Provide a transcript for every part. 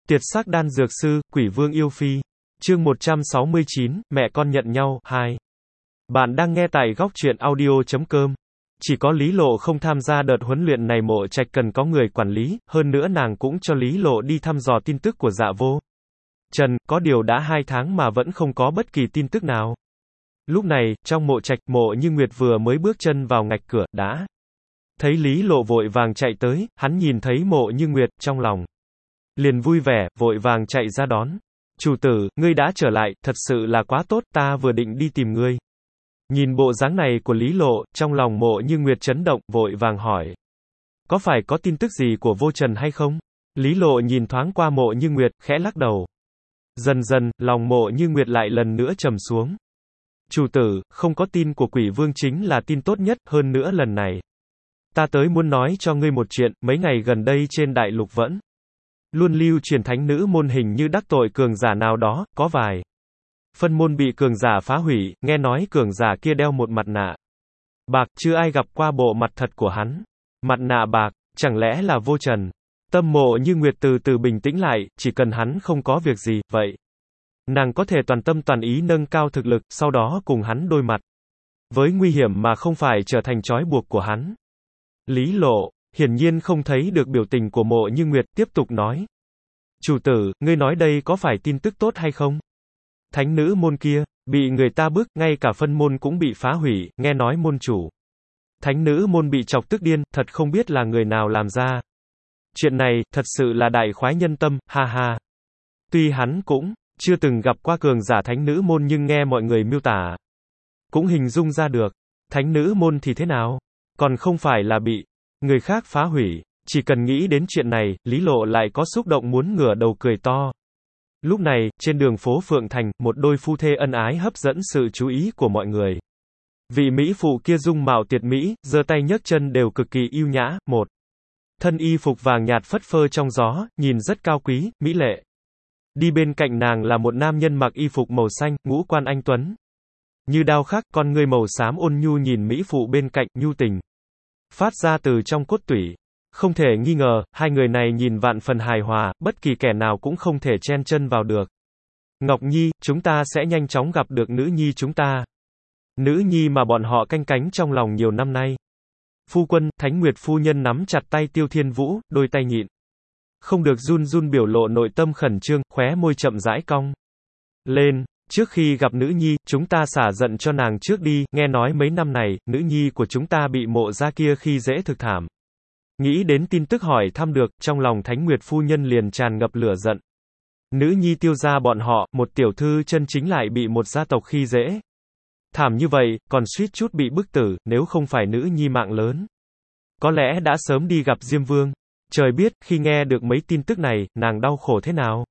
Tiệt sắc đan dược sư, quỷ vương yêu phi. Chương 169, mẹ con nhận nhau, 2. Bạn đang nghe tại góc truyện audio.com. Chỉ có Lý Lộ không tham gia đợt huấn luyện này, Mộ Trạch cần có người quản lý, hơn nữa nàng cũng cho Lý Lộ đi thăm dò tin tức của Dạ Vô Trần, có điều đã 2 tháng mà vẫn không có bất kỳ tin tức nào. Lúc này, trong Mộ Trạch, Mộ Như Nguyệt vừa mới bước chân vào ngạch cửa, đã thấy Lý Lộ vội vàng chạy tới, hắn nhìn thấy Mộ Như Nguyệt, trong lòng liền vui vẻ, vội vàng chạy ra đón. Chủ tử, ngươi đã trở lại, thật sự là quá tốt, ta vừa định đi tìm ngươi. Nhìn bộ dáng này của Lý Lộ, trong lòng Mộ Như Nguyệt chấn động, vội vàng hỏi. Có phải có tin tức gì của Vô Trần hay không? Lý Lộ nhìn thoáng qua Mộ Như Nguyệt, khẽ lắc đầu. Dần dần, lòng Mộ Như Nguyệt lại lần nữa trầm xuống. Chủ tử, không có tin của Quỷ Vương chính là tin tốt nhất, hơn nữa lần này. Ta tới muốn nói cho ngươi một chuyện, mấy ngày gần đây trên đại lục vẫn luôn lưu truyền thánh nữ môn hình như đắc tội cường giả nào đó, có vài phân môn bị cường giả phá hủy, nghe nói cường giả kia đeo một mặt nạ bạc, chưa ai gặp qua bộ mặt thật của hắn. Mặt nạ bạc, chẳng lẽ là Vô Trần? Tâm Mộ Như Nguyệt từ từ bình tĩnh lại, chỉ cần hắn không có việc gì, vậy nàng có thể toàn tâm toàn ý nâng cao thực lực, sau đó cùng hắn đối mặt với nguy hiểm mà không phải trở thành trói buộc của hắn. Lý Lộ hiển nhiên không thấy được biểu tình của Mộ Như Nguyệt, tiếp tục nói. Chủ tử, ngươi nói đây có phải tin tức tốt hay không? Thánh nữ môn kia, bị người ta bức, ngay cả phân môn cũng bị phá hủy, nghe nói môn chủ thánh nữ môn bị chọc tức điên, thật không biết là người nào làm ra. Chuyện này, thật sự là đại khoái nhân tâm, ha ha. Tuy hắn cũng chưa từng gặp qua cường giả thánh nữ môn nhưng nghe mọi người miêu tả, cũng hình dung ra được. Thánh nữ môn thì thế nào? Còn không phải là bị người khác phá hủy. Chỉ cần nghĩ đến chuyện này, Lý Lộ lại có xúc động muốn ngửa đầu cười to. Lúc này, trên đường phố Phượng Thành, một đôi phu thê ân ái hấp dẫn sự chú ý của mọi người. Vị mỹ phụ kia dung mạo tuyệt mỹ, giơ tay nhấc chân đều cực kỳ yêu nhã, một thân y phục vàng nhạt phất phơ trong gió, nhìn rất cao quý, mỹ lệ. Đi bên cạnh nàng là một nam nhân mặc y phục màu xanh, ngũ quan anh tuấn như đao khắc, con ngươi màu xám ôn nhu nhìn mỹ phụ bên cạnh, nhu tình phát ra từ trong cốt tủy. Không thể nghi ngờ, hai người này nhìn vạn phần hài hòa, bất kỳ kẻ nào cũng không thể chen chân vào được. Ngọc Nhi, chúng ta sẽ nhanh chóng gặp được nữ nhi chúng ta. Nữ nhi mà bọn họ canh cánh trong lòng nhiều năm nay. Phu quân, Thánh Nguyệt phu nhân nắm chặt tay Tiêu Thiên Vũ, đôi tay nhịn không được run run, biểu lộ nội tâm khẩn trương, khóe môi chậm rãi cong lên. Trước khi gặp nữ nhi, chúng ta xả giận cho nàng trước đi, nghe nói mấy năm này, nữ nhi của chúng ta bị Mộ gia kia khi dễ thực thảm. Nghĩ đến tin tức hỏi thăm được, trong lòng Thánh Nguyệt phu nhân liền tràn ngập lửa giận. Nữ nhi Tiêu gia bọn họ, một tiểu thư chân chính lại bị một gia tộc khi dễ thảm như vậy, còn suýt chút bị bức tử, nếu không phải nữ nhi mạng lớn, có lẽ đã sớm đi gặp Diêm Vương. Trời biết, khi nghe được mấy tin tức này, nàng đau khổ thế nào.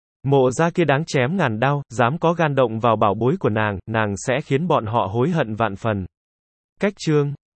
Mộ gia kia đáng chém ngàn đao, dám có gan động vào bảo bối của nàng sẽ khiến bọn họ hối hận vạn phần. Cách chương